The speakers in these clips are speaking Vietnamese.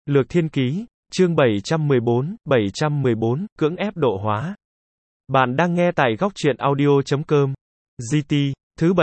Lược Thiên Ký, chương 714, cưỡng ép độ hóa. Bạn đang nghe tại góc truyện audio.com. GT, thứ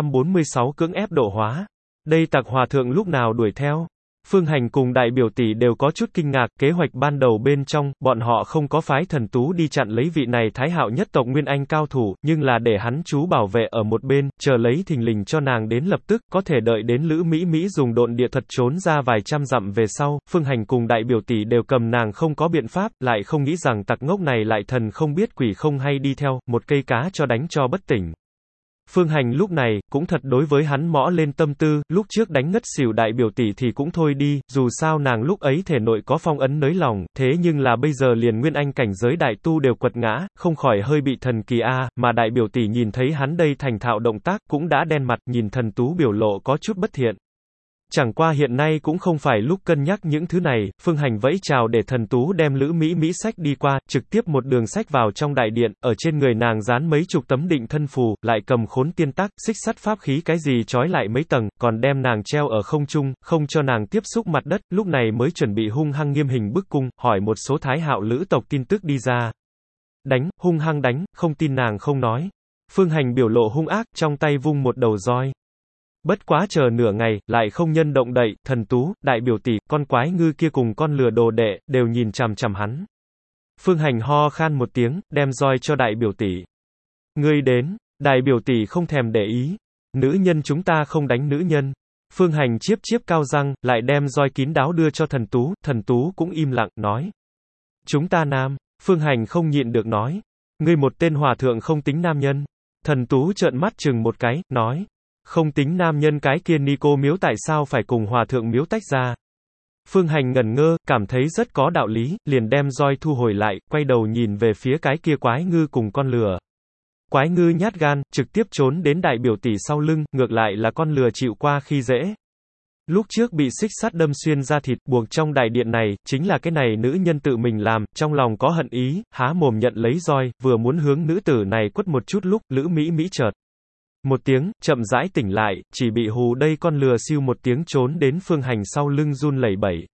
746 cưỡng ép độ hóa. Đây Tặc Hòa Thượng lúc nào đuổi theo? Phương Hành cùng đại biểu tỷ đều có chút kinh ngạc, kế hoạch ban đầu bên trong, bọn họ không có phái Thần Tú đi chặn lấy vị này Thái Hạo nhất tộc Nguyên Anh cao thủ, nhưng là để hắn chú bảo vệ ở một bên, chờ lấy thình lình cho nàng đến lập tức, có thể đợi đến Lữ Mỹ Mỹ dùng độn địa thuật trốn ra vài trăm dặm về sau, Phương Hành cùng đại biểu tỷ đều cầm nàng không có biện pháp, lại không nghĩ rằng tặc ngốc này lại thần không biết quỷ không hay đi theo, một cây cá cho đánh cho bất tỉnh. Phương Hành lúc này, cũng thật đối với hắn mõ lên tâm tư, lúc trước đánh ngất xỉu đại biểu tỷ thì cũng thôi đi, dù sao nàng lúc ấy thể nội có phong ấn nới lòng, thế nhưng là bây giờ liền Nguyên Anh cảnh giới đại tu đều quật ngã, không khỏi hơi bị thần kỳ a, mà đại biểu tỷ nhìn thấy hắn đây thành thạo động tác, cũng đã đen mặt, nhìn Thần Tú biểu lộ có chút bất thiện. Chẳng qua hiện nay cũng không phải lúc cân nhắc những thứ này, Phương Hành vẫy chào để Thần Tú đem Lữ Mỹ Mỹ sách đi qua, trực tiếp một đường sách vào trong đại điện, ở trên người nàng dán mấy chục tấm định thân phù, lại cầm khốn tiên tắc, xích sắt pháp khí cái gì trói lại mấy tầng, còn đem nàng treo ở không trung, không cho nàng tiếp xúc mặt đất, lúc này mới chuẩn bị hung hăng nghiêm hình bức cung, hỏi một số Thái Hạo Lữ tộc tin tức đi ra. Đánh, hung hăng đánh, không tin nàng không nói. Phương Hành biểu lộ hung ác, trong tay vung một đầu roi. Bất quá chờ nửa ngày, lại không nhân động đậy, Thần Tú, đại biểu tỷ, con quái ngư kia cùng con lừa đồ đệ, đều nhìn chằm chằm hắn. Phương Hành ho khan một tiếng, đem roi cho đại biểu tỷ. Ngươi đến, đại biểu tỷ không thèm để ý. Nữ nhân chúng ta không đánh nữ nhân. Phương Hành chiếp chiếp cao răng, lại đem roi kín đáo đưa cho Thần Tú cũng im lặng, nói. Chúng ta nam, Phương Hành không nhịn được nói. Ngươi một tên hòa thượng không tính nam nhân. Thần Tú trợn mắt chừng một cái, nói. Không tính nam nhân cái kia Nico miếu tại sao phải cùng hòa thượng miếu tách ra. Phương Hành ngẩn ngơ, cảm thấy rất có đạo lý, liền đem roi thu hồi lại, quay đầu nhìn về phía cái kia quái ngư cùng con lừa. Quái ngư nhát gan, trực tiếp trốn đến đại biểu tỷ sau lưng, ngược lại là con lừa chịu qua khi dễ. Lúc trước bị xích sắt đâm xuyên da thịt, buộc trong đại điện này, chính là cái này nữ nhân tự mình làm, trong lòng có hận ý, há mồm nhận lấy roi, vừa muốn hướng nữ tử này quất một chút lúc, Lữ Mỹ Mỹ chợt. Một tiếng, chậm rãi tỉnh lại, chỉ bị hù đây con lừa siêu một tiếng trốn đến Phương Hành sau lưng run lẩy bẩy.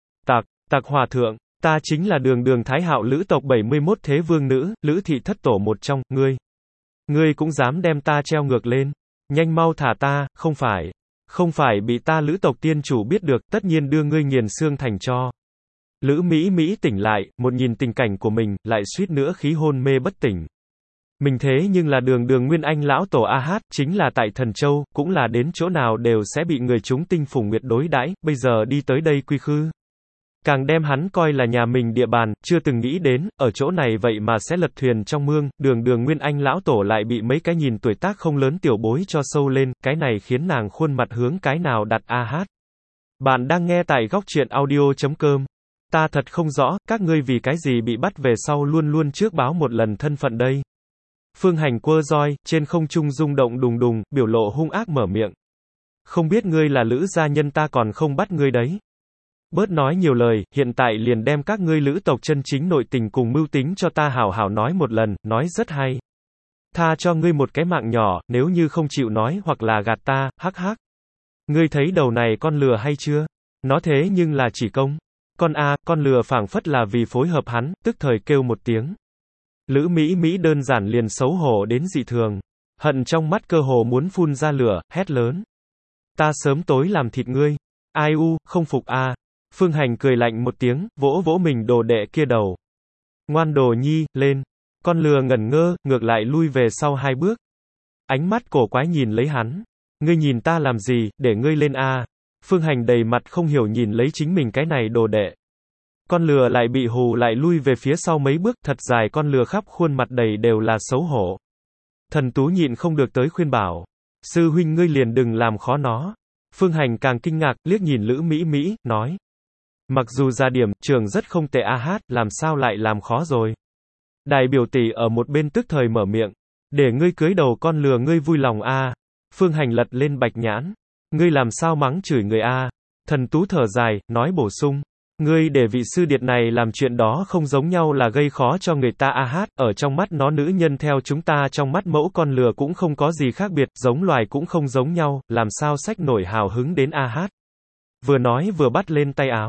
Tặc Hòa Thượng, ta chính là đường Thái Hạo Lữ tộc 71 thế vương nữ, Lữ thị thất tổ một trong, ngươi cũng dám đem ta treo ngược lên, nhanh mau thả ta, không phải bị ta Lữ tộc tiên chủ biết được, tất nhiên đưa ngươi nghiền xương thành tro. Lữ Mỹ Mỹ tỉnh lại, một nhìn tình cảnh của mình, lại suýt nữa khí hôn mê bất tỉnh. Mình thế nhưng là đường Nguyên Anh lão tổ A-hát, chính là tại Thần Châu, cũng là đến chỗ nào đều sẽ bị người chúng tinh phùng nguyệt đối đãi, bây giờ đi tới đây quy khư. Càng đem hắn coi là nhà mình địa bàn, chưa từng nghĩ đến, ở chỗ này vậy mà sẽ lật thuyền trong mương, đường Nguyên Anh lão tổ lại bị mấy cái nhìn tuổi tác không lớn tiểu bối cho sâu lên, cái này khiến nàng khuôn mặt hướng cái nào đặt A-hát. Bạn đang nghe tại góc truyện audio.com. Ta thật không rõ, các ngươi vì cái gì bị bắt về sau luôn luôn trước báo một lần thân phận đây. Phương Hành quơ roi, trên không trung rung động đùng đùng, biểu lộ hung ác mở miệng. Không biết ngươi là Lữ gia nhân ta còn không bắt ngươi đấy. Bớt nói nhiều lời, hiện tại liền đem các ngươi Lữ tộc chân chính nội tình cùng mưu tính cho ta hảo hảo nói một lần, nói rất hay. Tha cho ngươi một cái mạng nhỏ, nếu như không chịu nói hoặc là gạt ta, hắc hắc. Ngươi thấy đầu này con lừa hay chưa? Nó thế nhưng là chỉ công. Con lừa phảng phất là vì phối hợp hắn, tức thời kêu một tiếng. Lữ Mỹ Mỹ đơn giản liền xấu hổ đến dị thường. Hận trong mắt cơ hồ muốn phun ra lửa, hét lớn. Ta sớm tối làm thịt ngươi. Ai u, không phục a. Phương Hành cười lạnh một tiếng, vỗ vỗ mình đồ đệ kia đầu. Ngoan đồ nhi, lên. Con lừa ngẩn ngơ, ngược lại lui về sau 2 bước. Ánh mắt cổ quái nhìn lấy hắn. Ngươi nhìn ta làm gì, để ngươi lên a. Phương Hành đầy mặt không hiểu nhìn lấy chính mình cái này đồ đệ. Con lừa lại bị hù lại lui về phía sau mấy bước, thật dài con lừa khắp khuôn mặt đầy đều là xấu hổ. Thần Tú nhịn không được tới khuyên bảo. Sư huynh ngươi liền đừng làm khó nó. Phương Hành càng kinh ngạc, liếc nhìn Lữ Mỹ Mỹ, nói. Mặc dù ra điểm, trường rất không tệ A-hát, làm sao lại làm khó rồi. Đại biểu tỷ ở một bên tức thời mở miệng. Để ngươi cưới đầu con lừa ngươi vui lòng a. Phương Hành lật lên bạch nhãn. Ngươi làm sao mắng chửi người a. Thần Tú thở dài, nói bổ sung. Ngươi để vị sư điệt này làm chuyện đó không giống nhau là gây khó cho người ta A-hát, ở trong mắt nó nữ nhân theo chúng ta trong mắt mẫu con lừa cũng không có gì khác biệt, giống loài cũng không giống nhau, làm sao xách nổi hào hứng đến A-hát. Vừa nói vừa bắt lên tay áo.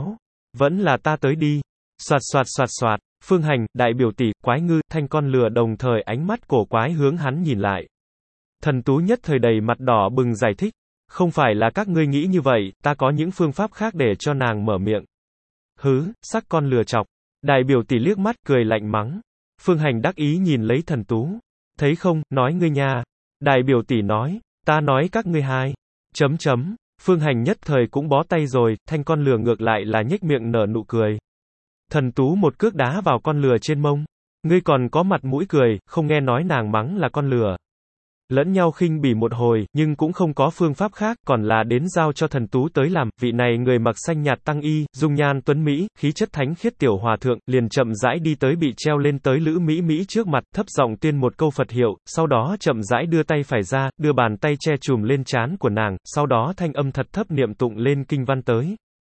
Vẫn là ta tới đi. Soạt soạt soạt soạt, Phương Hành, đại biểu tỷ, quái ngư, thanh con lừa đồng thời ánh mắt cổ quái hướng hắn nhìn lại. Thần Tú nhất thời đầy mặt đỏ bừng giải thích. Không phải là các ngươi nghĩ như vậy, ta có những phương pháp khác để cho nàng mở miệng. Hứ, sắc con lừa chọc. Đại biểu tỷ liếc mắt, cười lạnh mắng. Phương Hành đắc ý nhìn lấy Thần Tú. Thấy không, nói ngươi nha. Đại biểu tỷ nói, ta nói các ngươi hai. Chấm chấm. Phương Hành nhất thời cũng bó tay rồi, thanh con lừa ngược lại là nhếch miệng nở nụ cười. Thần Tú một cước đá vào con lừa trên mông. Ngươi còn có mặt mũi cười, không nghe nói nàng mắng là con lừa. Lẫn nhau khinh bỉ một hồi, nhưng cũng không có phương pháp khác, còn là đến giao cho Thần Tú tới làm. Vị này người mặc xanh nhạt tăng y, dung nhan tuấn mỹ, khí chất thánh khiết tiểu hòa thượng, liền chậm rãi đi tới bị treo lên tới Lữ Mỹ Mỹ trước mặt, thấp giọng tuyên một câu Phật hiệu, sau đó chậm rãi đưa tay phải ra, đưa bàn tay che chùm lên trán của nàng, sau đó thanh âm thật thấp niệm tụng lên kinh văn tới.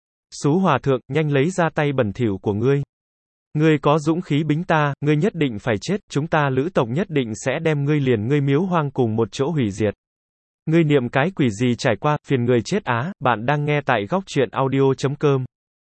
Xú hòa thượng, nhanh lấy ra tay bẩn thỉu của ngươi. Ngươi có dũng khí bính ta, ngươi nhất định phải chết, chúng ta Lữ tộc nhất định sẽ đem ngươi liền ngươi miếu hoang cùng một chỗ hủy diệt. Ngươi niệm cái quỷ gì trải qua, phiền người chết á, bạn đang nghe tại góc truyện audio.com.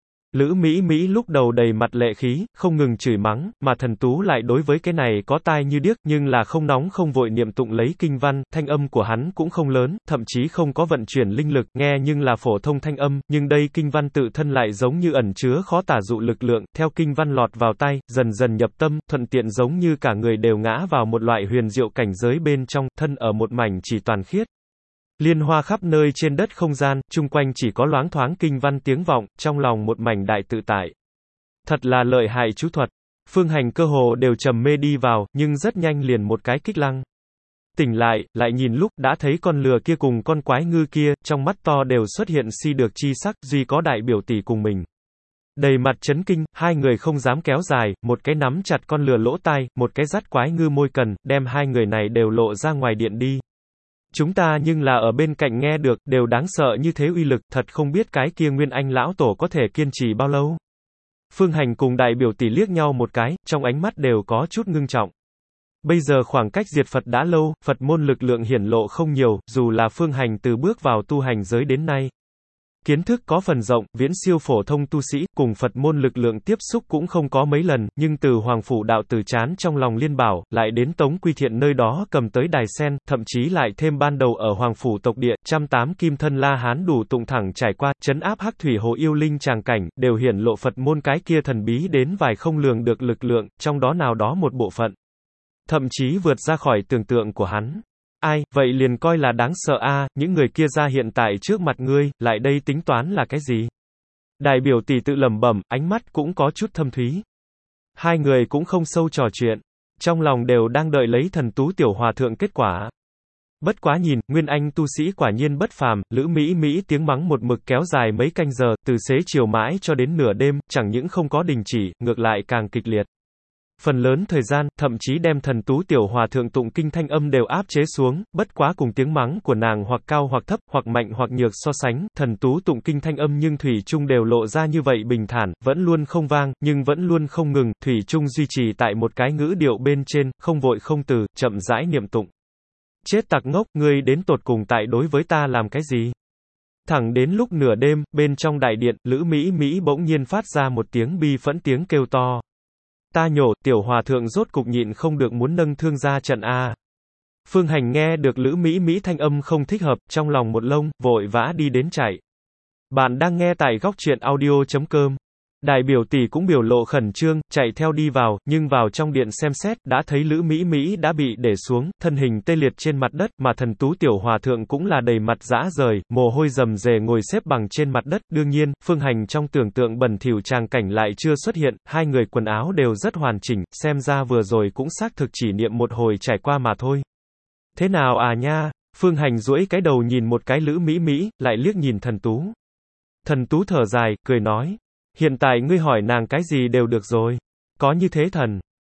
Lữ Mỹ Mỹ lúc đầu đầy mặt lệ khí, không ngừng chửi mắng, mà Thần Tú lại đối với cái này có tai như điếc, nhưng là không nóng không vội niệm tụng lấy kinh văn, thanh âm của hắn cũng không lớn, thậm chí không có vận chuyển linh lực, nghe nhưng là phổ thông thanh âm, nhưng đây kinh văn tự thân lại giống như ẩn chứa khó tả dụ lực lượng, theo kinh văn lọt vào tai, dần dần nhập tâm, thuận tiện giống như cả người đều ngã vào một loại huyền diệu cảnh giới bên trong, thân ở một mảnh chỉ toàn khiết. Liên hoa khắp nơi trên đất không gian, chung quanh chỉ có loáng thoáng kinh văn tiếng vọng, trong lòng một mảnh đại tự tại. Thật là lợi hại chú thuật. Phương Hành cơ hồ đều trầm mê đi vào, nhưng rất nhanh liền một cái kích lăng. Tỉnh lại nhìn lúc, đã thấy con lừa kia cùng con quái ngư kia, trong mắt to đều xuất hiện si được chi sắc, duy có đại biểu tỷ cùng mình. Đầy mặt chấn kinh, hai người không dám kéo dài, một cái nắm chặt con lừa lỗ tai, một cái dắt quái ngư môi cần, đem hai người này đều lộ ra ngoài điện đi. Chúng ta nhưng là ở bên cạnh nghe được, đều đáng sợ như thế uy lực, thật không biết cái kia Nguyên Anh lão tổ có thể kiên trì bao lâu. Phương Hành cùng đại biểu tỷ liếc nhau một cái, trong ánh mắt đều có chút ngưng trọng. Bây giờ khoảng cách diệt Phật đã lâu, Phật môn lực lượng hiển lộ không nhiều, dù là Phương Hành từ bước vào tu hành giới đến nay. Kiến thức có phần rộng, viễn siêu phổ thông tu sĩ, cùng Phật môn lực lượng tiếp xúc cũng không có mấy lần, nhưng từ Hoàng Phủ đạo tử chán trong lòng Liên Bảo, lại đến Tống Quy Thiện nơi đó cầm tới đài sen, thậm chí lại thêm ban đầu ở Hoàng Phủ tộc địa, 108 kim thân La Hán đủ tụng thẳng trải qua, trấn áp Hắc Thủy Hồ yêu linh tràng cảnh, đều hiển lộ Phật môn cái kia thần bí đến vài không lường được lực lượng, trong đó nào đó một bộ phận. Thậm chí vượt ra khỏi tưởng tượng của hắn. Ai, vậy liền coi là đáng sợ a, những người kia ra hiện tại trước mặt ngươi, lại đây tính toán là cái gì? Đại biểu tỷ tự lẩm bẩm, ánh mắt cũng có chút thâm thúy. Hai người cũng không sâu trò chuyện, trong lòng đều đang đợi lấy Thần Tú tiểu hòa thượng kết quả. Bất quá nhìn, Nguyên Anh tu sĩ quả nhiên bất phàm, Lữ Mỹ Mỹ tiếng mắng một mực kéo dài mấy canh giờ, từ xế chiều mãi cho đến nửa đêm, chẳng những không có đình chỉ, ngược lại càng kịch liệt. Phần lớn thời gian, thậm chí đem Thần Tú tiểu hòa thượng tụng kinh thanh âm đều áp chế xuống, bất quá cùng tiếng mắng của nàng hoặc cao hoặc thấp, hoặc mạnh hoặc nhược so sánh, Thần Tú tụng kinh thanh âm nhưng thủy chung đều lộ ra như vậy bình thản, vẫn luôn không vang, nhưng vẫn luôn không ngừng, thủy chung duy trì tại một cái ngữ điệu bên trên, không vội không từ, chậm rãi niệm tụng. Chết tặc ngốc, ngươi đến tột cùng tại đối với ta làm cái gì? Thẳng đến lúc nửa đêm, bên trong đại điện, Lữ Mỹ Mỹ bỗng nhiên phát ra một tiếng bi phẫn tiếng kêu to. Ta nhổ, tiểu hòa thượng rốt cục nhịn không được muốn nâng thương ra trận a. Phương Hành nghe được Lữ Mỹ Mỹ thanh âm không thích hợp, trong lòng một lông, vội vã đi đến chạy. Bạn đang nghe tại góc truyện audio.com. Đại biểu tỷ cũng biểu lộ khẩn trương, chạy theo đi vào, nhưng vào trong điện xem xét, đã thấy Lữ Mỹ Mỹ đã bị để xuống, thân hình tê liệt trên mặt đất, mà Thần Tú tiểu hòa thượng cũng là đầy mặt rã rời, mồ hôi rầm rề ngồi xếp bằng trên mặt đất. Đương nhiên, Phương Hành trong tưởng tượng bẩn thỉu tràng cảnh lại chưa xuất hiện, hai người quần áo đều rất hoàn chỉnh, xem ra vừa rồi cũng xác thực chỉ niệm một hồi trải qua mà thôi. Thế nào à nha? Phương Hành duỗi cái đầu nhìn một cái Lữ Mỹ Mỹ, lại liếc nhìn Thần Tú. Thần Tú thở dài, cười nói. Hiện tại ngươi hỏi nàng cái gì đều được rồi. Có như thế thần.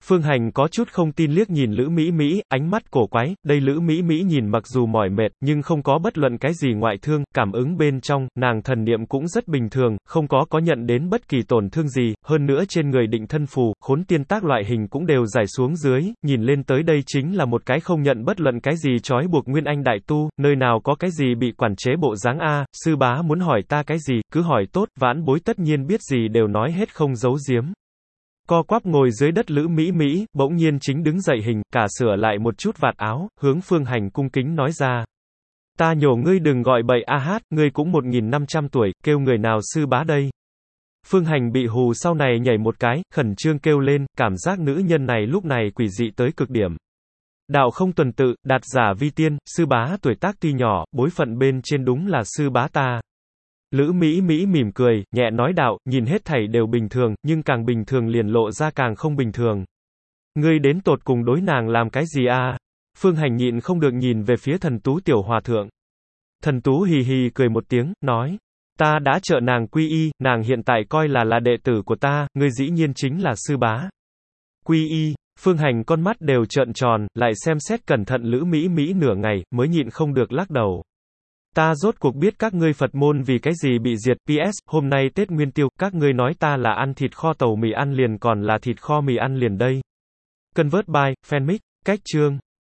Phương Hành có chút không tin liếc nhìn Lữ Mỹ Mỹ, ánh mắt cổ quái, đây Lữ Mỹ Mỹ nhìn mặc dù mỏi mệt, nhưng không có bất luận cái gì ngoại thương, cảm ứng bên trong, nàng thần niệm cũng rất bình thường, không có nhận đến bất kỳ tổn thương gì, hơn nữa trên người định thân phù, khốn tiên tác loại hình cũng đều giải xuống dưới, nhìn lên tới đây chính là một cái không nhận bất luận cái gì trói buộc Nguyên Anh đại tu, nơi nào có cái gì bị quản chế bộ dáng a, sư bá muốn hỏi ta cái gì, cứ hỏi tốt, vãn bối tất nhiên biết gì đều nói hết không giấu giếm. Co quắp ngồi dưới đất Lữ Mỹ Mỹ, bỗng nhiên chính đứng dậy hình, cả sửa lại một chút vạt áo, hướng Phương Hành cung kính nói ra. Ta nhổ ngươi đừng gọi bậy a hát, ngươi cũng 1500 tuổi, kêu người nào sư bá đây. Phương Hành bị hù sau này nhảy một cái, khẩn trương kêu lên, cảm giác nữ nhân này lúc này quỷ dị tới cực điểm. Đạo không tuần tự, đạt giả vi tiên, sư bá tuổi tác tuy nhỏ, bối phận bên trên đúng là sư bá ta. Lữ Mỹ Mỹ mỉm cười, nhẹ nói đạo, nhìn hết thảy đều bình thường, nhưng càng bình thường liền lộ ra càng không bình thường. Ngươi đến tột cùng đối nàng làm cái gì a? Phương Hành nhịn không được nhìn về phía Thần Tú tiểu hòa thượng. Thần Tú hì hì cười một tiếng, nói. Ta đã trợ nàng quy y, nàng hiện tại coi là đệ tử của ta, ngươi dĩ nhiên chính là sư bá. Quy y, Phương Hành con mắt đều trợn tròn, lại xem xét cẩn thận Lữ Mỹ Mỹ nửa ngày, mới nhịn không được lắc đầu. Ta rốt cuộc biết các ngươi Phật môn vì cái gì bị diệt, PS, hôm nay Tết Nguyên Tiêu, các ngươi nói ta là ăn thịt kho tàu mì ăn liền còn là thịt kho mì ăn liền đây. Convert by, fanmic, cách chương.